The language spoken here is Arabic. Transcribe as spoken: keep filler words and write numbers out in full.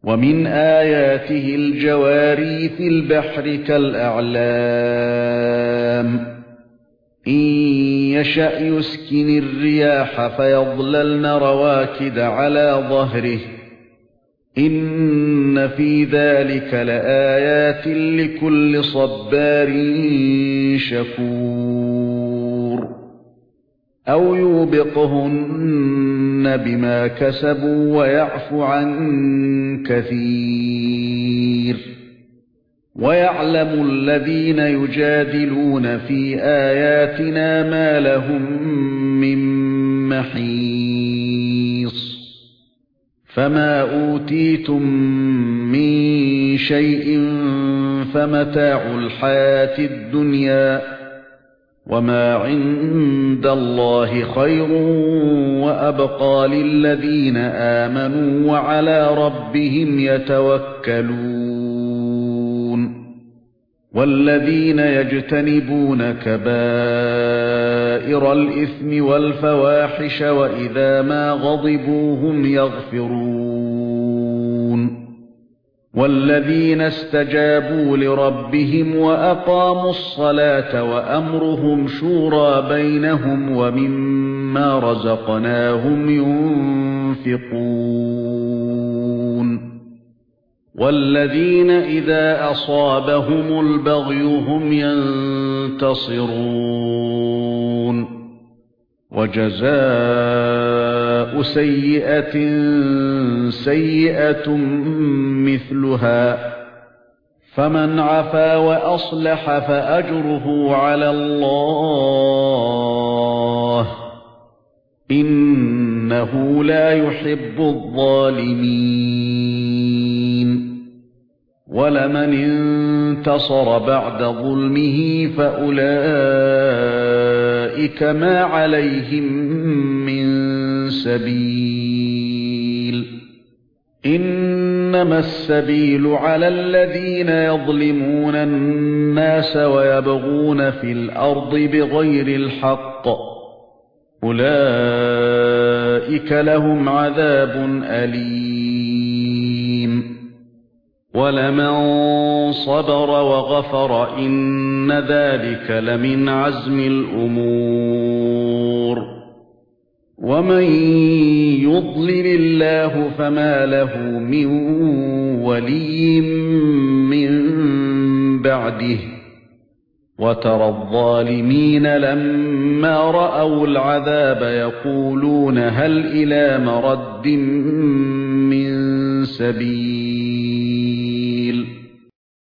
وَمِنْ آيَاتِهِ الْجَوَارِ فِي الْبَحْرِ كَالْأَعْلَامِ إِنْ يَشَأْ يُسْكِنِ الرِّياحَ فَيَظْلَلْنَ رَوَاكِدَ عَلَى ظَهْرِهِ إِنَّ فِي ذَلِكَ لَآيَاتٍ لِكُلِّ صَبَّارٍ شَكُورٍ أَوْ يُوبِقْهُنَّ بِمَا كَسَبُوا وَيَعْفُ عَن كَثِيرٍ وَيَعْلَمُ الَّذِينَ يُجَادِلُونَ فِي آيَاتِنَا مَا لَهُم مِّن مَّحِيصٍ فَمَا أُوتِيتُم مِّن شَيْءٍ فَمَتَاعُ الْحَيَاةِ الدُّنْيَا وَمَا عِندَ اللَّهِ خَيْرٌ وَأَبْقَى لِلَّذِينَ آمَنُوا وَعَلَى رَبِّهِمْ يَتَوَكَّلُونَ وَالَّذِينَ يَجْتَنِبُونَ كَبَائِرَ الْإِثْمِ وَالْفَوَاحِشَ وَإِذَا مَا غَضِبُوا هُمْ يَغْفِرُونَ وَالَّذِينَ اسْتَجَابُوا لِرَبِّهِمْ وَأَقَامُوا الصَّلَاةَ وَأَمْرُهُمْ شُورَى بَيْنَهُمْ وَمِمَّا رَزَقْنَاهُمْ يُنْفِقُونَ وَالَّذِينَ إِذَا أَصَابَهُمُ الْبَغْيُ هُمْ يَنْتَصِرُونَ وَجَزَاءُ سَيِّئَةٍ سَيِّئَةٌ مِثْلُهَا فَمَنْ عَفَا وَأَصْلَحَ فَأَجْرُهُ عَلَى اللَّهِ إِنَّهُ لَا يُحِبُّ الظَّالِمِينَ وَلَمَنِ انتَصَرَ بَعْدَ ظُلْمِهِ فَأُولَئِكَ مَا عَلَيْهِمْ مِنْ سَبِيلٍ إِنَّمَا السَّبِيلُ عَلَى الَّذِينَ يَظْلِمُونَ النَّاسَ وَيَبْغُونَ فِي الْأَرْضِ بِغَيْرِ الْحَقِّ أُولَئِكَ لَهُمْ عَذَابٌ أَلِيمٌ وَلَمَن صَبَرَ وَغَفَرَ إِنَّ ذَلِكَ لَمِنْ عَزْمِ الْأُمُورِ وَمَن يُضْلِلِ اللَّهُ فَمَا لَهُ مِن وَلِيٍّ مِّن بَعْدِهِ وَتَرَى الظَّالِمِينَ لَمَّا رَأَوُا الْعَذَابَ يَقُولُونَ هَلْ إِلَى مَرَدٍّ مِّن سَبِيلٍ